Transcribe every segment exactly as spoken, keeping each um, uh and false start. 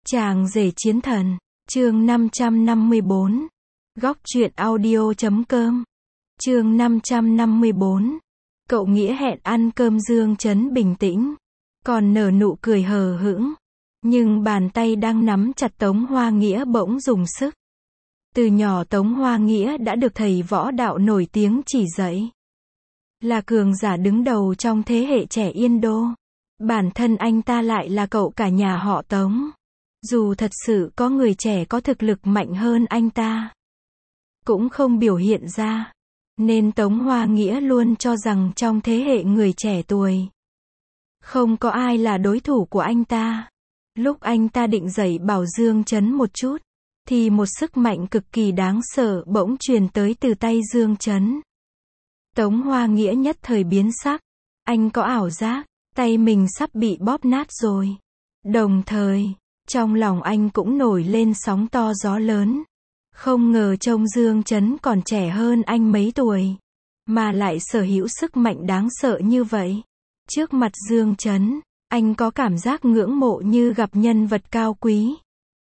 Chàng rể chiến thần, chương năm trăm năm mươi bốn. Góc truyện audio chấm com. Chương năm trăm năm mươi bốn. Cậu Nghĩa hẹn ăn cơm. Dương Chấn bình tĩnh, còn nở nụ cười hờ hững, nhưng bàn tay đang nắm chặt Tống Hoa Nghĩa bỗng dùng sức. Từ nhỏ Tống Hoa Nghĩa đã được thầy võ đạo nổi tiếng chỉ dạy, là cường giả đứng đầu trong thế hệ trẻ Yên Đô. Bản thân anh ta lại là cậu cả nhà họ Tống. Dù thật sự có người trẻ có thực lực mạnh hơn anh ta, cũng không biểu hiện ra, nên Tống Hoa Nghĩa luôn cho rằng trong thế hệ người trẻ tuổi, không có ai là đối thủ của anh ta. Lúc anh ta định dạy bảo Dương Chấn một chút, thì một sức mạnh cực kỳ đáng sợ bỗng truyền tới từ tay Dương Chấn. Tống Hoa Nghĩa nhất thời biến sắc, anh có ảo giác, tay mình sắp bị bóp nát rồi. Đồng thời, trong lòng anh cũng nổi lên sóng to gió lớn. Không ngờ trông Dương Chấn còn trẻ hơn anh mấy tuổi, mà lại sở hữu sức mạnh đáng sợ như vậy. Trước mặt Dương Chấn, anh có cảm giác ngưỡng mộ như gặp nhân vật cao quý.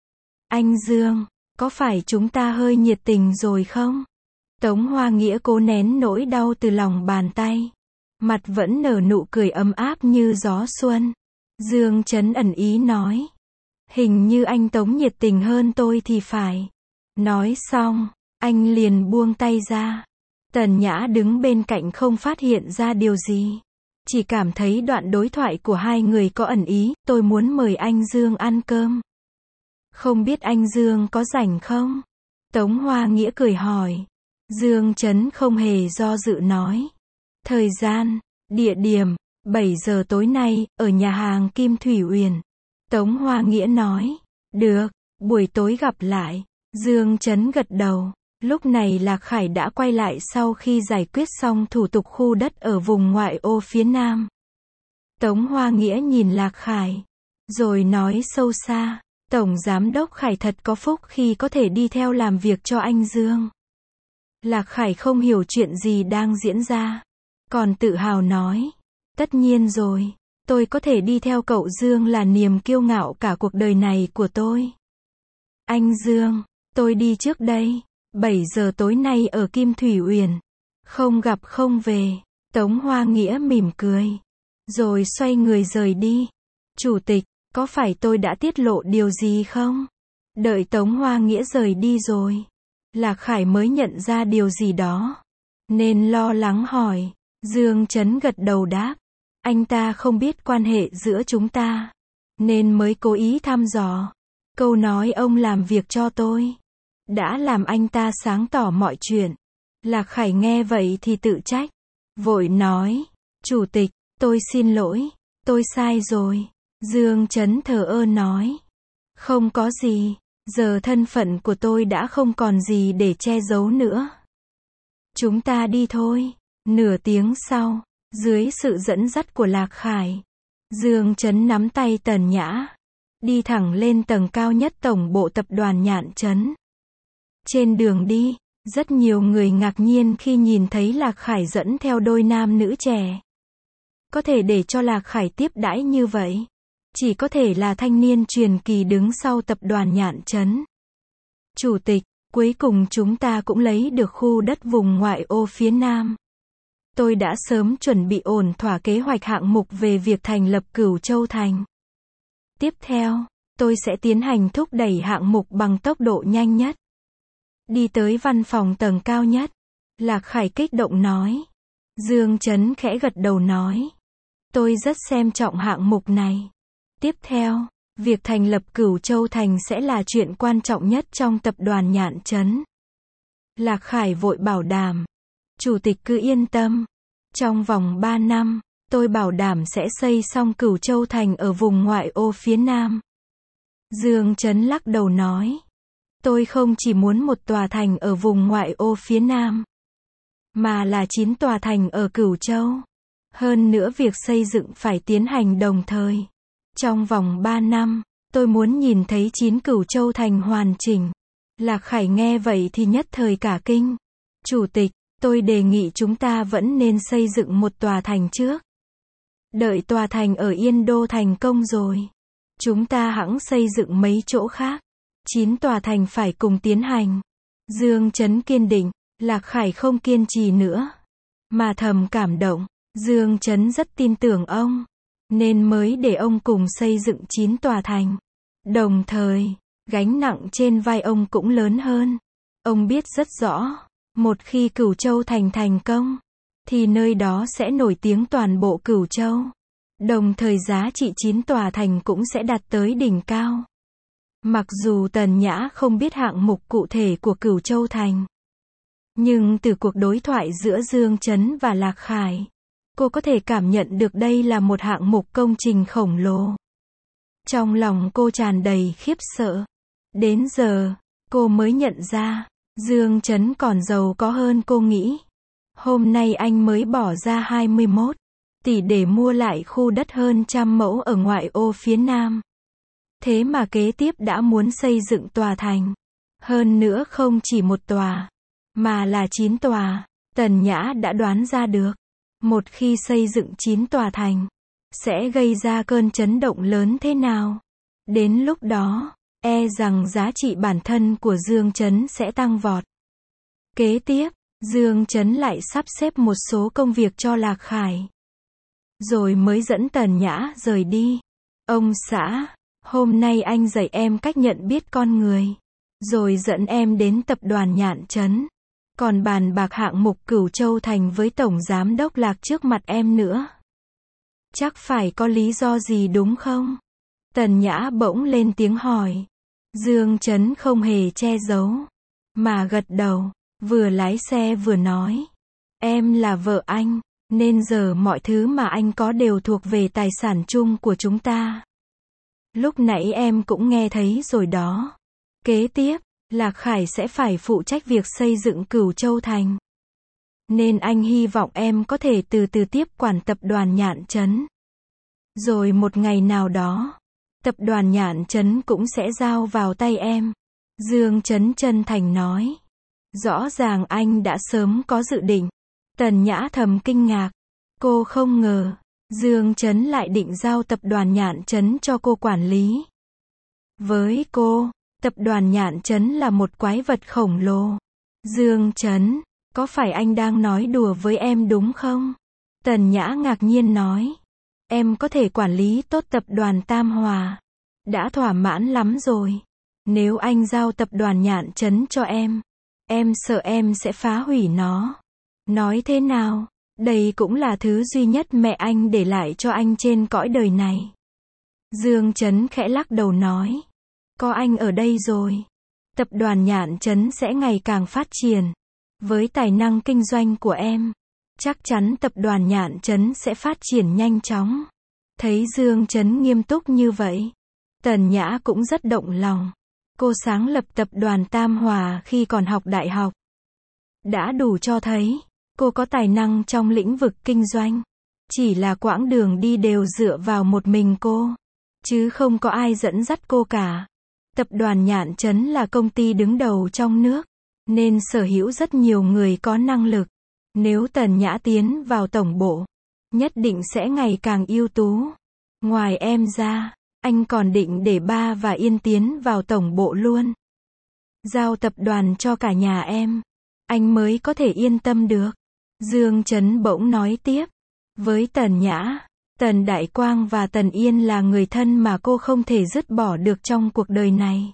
Anh Dương, có phải chúng ta hơi nhiệt tình rồi không? Tống Hoa Nghĩa cố nén nỗi đau từ lòng bàn tay, mặt vẫn nở nụ cười ấm áp như gió xuân. Dương Chấn ẩn ý nói, hình như anh Tống nhiệt tình hơn tôi thì phải. Nói xong, anh liền buông tay ra. Tần Nhã đứng bên cạnh không phát hiện ra điều gì, chỉ cảm thấy đoạn đối thoại của hai người có ẩn ý. Tôi muốn mời anh Dương ăn cơm, không biết anh Dương có rảnh không? Tống Hoa Nghĩa cười hỏi. Dương Chấn không hề do dự nói. Thời gian, địa điểm, bảy giờ tối nay, ở nhà hàng Kim Thủy Uyển. Tống Hoa Nghĩa nói. Được, buổi tối gặp lại. Dương Chấn gật đầu. Lúc này Lạc Khải đã quay lại sau khi giải quyết xong thủ tục khu đất ở vùng ngoại ô phía Nam. Tống Hoa Nghĩa nhìn Lạc Khải, rồi nói sâu xa. Tổng Giám đốc Khải thật có phúc khi có thể đi theo làm việc cho anh Dương. Lạc Khải không hiểu chuyện gì đang diễn ra, còn tự hào nói. Tất nhiên rồi, tôi có thể đi theo cậu Dương là niềm kiêu ngạo cả cuộc đời này của tôi. Anh Dương, tôi đi trước đây. bảy giờ tối nay ở Kim Thủy Uyển. Không gặp không về. Tống Hoa Nghĩa mỉm cười, rồi xoay người rời đi. Chủ tịch, có phải tôi đã tiết lộ điều gì không? Đợi Tống Hoa Nghĩa rời đi rồi, Lạc Khải mới nhận ra điều gì đó, nên lo lắng hỏi. Dương Chấn gật đầu đáp. Anh ta không biết quan hệ giữa chúng ta, nên mới cố ý thăm dò. Câu nói ông làm việc cho tôi đã làm anh ta sáng tỏ mọi chuyện. Lạc Khải nghe vậy thì tự trách, vội nói. Chủ tịch, tôi xin lỗi, tôi sai rồi. Dương Chấn thờ ơ nói. Không có gì, giờ thân phận của tôi đã không còn gì để che giấu nữa. Chúng ta đi thôi. Nửa tiếng sau, dưới sự dẫn dắt của Lạc Khải, Dương Chấn nắm tay Tần Nhã, đi thẳng lên tầng cao nhất tổng bộ tập đoàn Nhạn Trấn. Trên đường đi, rất nhiều người ngạc nhiên khi nhìn thấy Lạc Khải dẫn theo đôi nam nữ trẻ. Có thể để cho Lạc Khải tiếp đãi như vậy, chỉ có thể là thanh niên truyền kỳ đứng sau tập đoàn Nhạn Trấn. Chủ tịch, cuối cùng chúng ta cũng lấy được khu đất vùng ngoại ô phía Nam. Tôi đã sớm chuẩn bị ổn thỏa kế hoạch hạng mục về việc thành lập Cửu Châu Thành. Tiếp theo, tôi sẽ tiến hành thúc đẩy hạng mục bằng tốc độ nhanh nhất. Đi tới văn phòng tầng cao nhất, Lạc Khải kích động nói. Dương Chấn khẽ gật đầu nói. Tôi rất xem trọng hạng mục này. Tiếp theo, việc thành lập Cửu Châu Thành sẽ là chuyện quan trọng nhất trong tập đoàn Nhạn Trấn. Lạc Khải vội bảo đảm. Chủ tịch cứ yên tâm. Trong vòng ba năm, tôi bảo đảm sẽ xây xong Cửu Châu Thành ở vùng ngoại ô phía Nam. Dương Chấn lắc đầu nói. Tôi không chỉ muốn một tòa thành ở vùng ngoại ô phía Nam, mà là chín tòa thành ở Cửu Châu. Hơn nữa việc xây dựng phải tiến hành đồng thời. Trong vòng ba năm, tôi muốn nhìn thấy chín Cửu Châu Thành hoàn chỉnh. Lạc Khải nghe vậy thì nhất thời cả kinh. Chủ tịch, tôi đề nghị chúng ta vẫn nên xây dựng một tòa thành trước. Đợi tòa thành ở Yên Đô thành công rồi, Chúng ta hẵng xây dựng mấy chỗ khác. Chín tòa thành phải cùng tiến hành. Dương Chấn kiên định, Lạc Khải không kiên trì nữa. Mà thầm cảm động, Dương Chấn rất tin tưởng ông. Nên mới để ông cùng xây dựng chín tòa thành. Đồng thời, gánh nặng trên vai ông cũng lớn hơn. Ông biết rất rõ, một khi Cửu Châu thành thành công, thì nơi đó sẽ nổi tiếng toàn bộ Cửu Châu. Đồng thời giá trị chín tòa thành cũng sẽ đạt tới đỉnh cao. Mặc dù Tần Nhã không biết hạng mục cụ thể của Cửu Châu thành, nhưng từ cuộc đối thoại giữa Dương Chấn và Lạc Khải, cô có thể cảm nhận được đây là một hạng mục công trình khổng lồ. Trong lòng cô tràn đầy khiếp sợ. Đến giờ, cô mới nhận ra, Dương Chấn còn giàu có hơn cô nghĩ. Hôm nay anh mới bỏ ra hai mươi mốt tỷ để mua lại khu đất hơn trăm mẫu ở ngoại ô phía Nam. Thế mà kế tiếp đã muốn xây dựng tòa thành. Hơn nữa không chỉ một tòa, mà là chín tòa. Tần Nhã đã đoán ra được, một khi xây dựng chín tòa thành, sẽ gây ra cơn chấn động lớn thế nào. Đến lúc đó, e rằng giá trị bản thân của Dương Chấn sẽ tăng vọt. Kế tiếp, Dương Chấn lại sắp xếp một số công việc cho Lạc Khải. Rồi mới dẫn Tần Nhã rời đi. Ông xã, hôm nay anh dạy em cách nhận biết con người. Rồi dẫn em đến tập đoàn Nhạn Trấn. Còn bàn bạc hạng mục Cửu Châu thành với Tổng Giám đốc Lạc trước mặt em nữa. Chắc phải có lý do gì đúng không? Tần Nhã bỗng lên tiếng hỏi. Dương Chấn không hề che giấu, mà gật đầu, vừa lái xe vừa nói. Em là vợ anh, nên giờ mọi thứ mà anh có đều thuộc về tài sản chung của chúng ta. Lúc nãy em cũng nghe thấy rồi đó. Kế tiếp, Lạc Khải sẽ phải phụ trách việc xây dựng Cửu Châu thành. Nên anh hy vọng em có thể từ từ tiếp quản tập đoàn Nhạn Trấn. Rồi một ngày nào đó, tập đoàn Nhạn Trấn cũng sẽ giao vào tay em. Dương Chấn chân thành nói. Rõ ràng anh đã sớm có dự định. Tần Nhã thầm kinh ngạc. Cô không ngờ, Dương Chấn lại định giao tập đoàn Nhạn Trấn cho cô quản lý. Với cô, tập đoàn Nhạn Trấn là một quái vật khổng lồ. Dương Chấn, có phải anh đang nói đùa với em đúng không? Tần Nhã ngạc nhiên nói. Em có thể quản lý tốt tập đoàn Tam Hòa. Đã thỏa mãn lắm rồi. Nếu anh giao tập đoàn Nhạn Trấn cho em, em sợ em sẽ phá hủy nó. Nói thế nào, đây cũng là thứ duy nhất mẹ anh để lại cho anh trên cõi đời này. Dương Chấn khẽ lắc đầu nói. Có anh ở đây rồi, tập đoàn Nhạn Trấn sẽ ngày càng phát triển. Với tài năng kinh doanh của em, chắc chắn tập đoàn Nhạn Trấn sẽ phát triển nhanh chóng. Thấy Dương Chấn nghiêm túc như vậy, Tần Nhã cũng rất động lòng. Cô sáng lập tập đoàn Tam Hòa khi còn học đại học. Đã đủ cho thấy, cô có tài năng trong lĩnh vực kinh doanh. Chỉ là quãng đường đi đều dựa vào một mình cô, chứ không có ai dẫn dắt cô cả. Tập đoàn Nhạn Trấn là công ty đứng đầu trong nước, nên sở hữu rất nhiều người có năng lực. Nếu Tần Nhã tiến vào tổng bộ, nhất định sẽ ngày càng ưu tú. Ngoài em ra, anh còn định để ba và Yên tiến vào tổng bộ luôn. Giao tập đoàn cho cả nhà em, anh mới có thể yên tâm được. Dương Chấn bỗng nói tiếp. Với Tần Nhã, Tần Đại Quang và Tần Yên là người thân mà cô không thể dứt bỏ được trong cuộc đời này.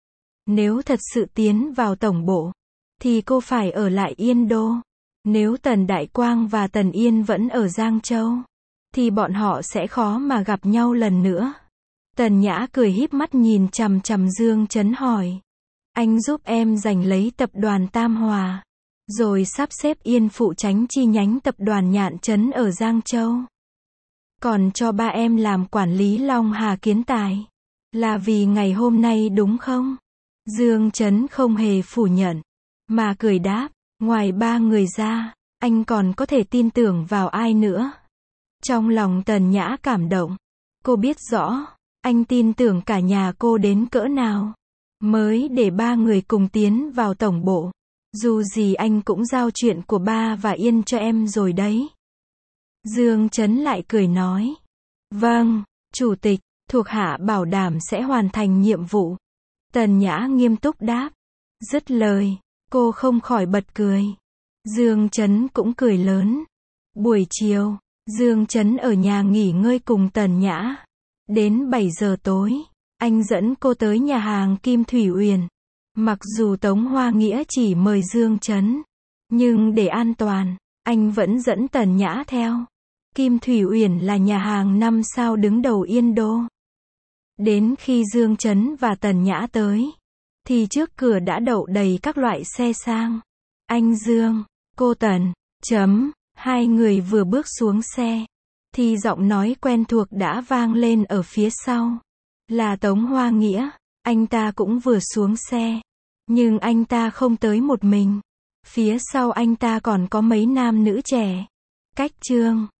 Nếu thật sự tiến vào tổng bộ, thì cô phải ở lại Yên Đô. Nếu Tần Đại Quang và Tần Yên vẫn ở Giang Châu, thì bọn họ sẽ khó mà gặp nhau lần nữa. Tần Nhã cười híp mắt nhìn chằm chằm Dương Chấn hỏi. Anh giúp em giành lấy tập đoàn Tam Hòa, rồi sắp xếp Yên phụ tránh chi nhánh tập đoàn Nhạn Trấn ở Giang Châu. Còn cho ba em làm quản lý Long Hà Kiến Tài. Là vì ngày hôm nay đúng không? Dương Chấn không hề phủ nhận, mà cười đáp. Ngoài ba người ra, anh còn có thể tin tưởng vào ai nữa? Trong lòng Tần Nhã cảm động. Cô biết rõ, anh tin tưởng cả nhà cô đến cỡ nào, mới để ba người cùng tiến vào tổng bộ. Dù gì anh cũng giao chuyện của ba và Yên cho em rồi đấy. Dương Chấn lại cười nói. Vâng, Chủ tịch, Thuộc hạ bảo đảm sẽ hoàn thành nhiệm vụ. Tần Nhã nghiêm túc đáp. Dứt lời, cô không khỏi bật cười. Dương Chấn cũng cười lớn. Buổi chiều, Dương Chấn ở nhà nghỉ ngơi cùng Tần Nhã. Đến bảy giờ tối, anh dẫn cô tới nhà hàng Kim Thủy Uyển. Mặc dù Tống Hoa Nghĩa chỉ mời Dương Chấn, nhưng để an toàn, anh vẫn dẫn Tần Nhã theo. Kim Thủy Uyển là nhà hàng năm sao đứng đầu Yên Đô. Đến khi Dương Chấn và Tần Nhã tới, thì trước cửa đã đậu đầy các loại xe sang. Anh Dương, cô Tần, chấm, hai người vừa bước xuống xe, thì giọng nói quen thuộc đã vang lên ở phía sau. Là Tống Hoa Nghĩa, anh ta cũng vừa xuống xe. Nhưng anh ta không tới một mình. Phía sau anh ta còn có mấy nam nữ trẻ. Cách Trương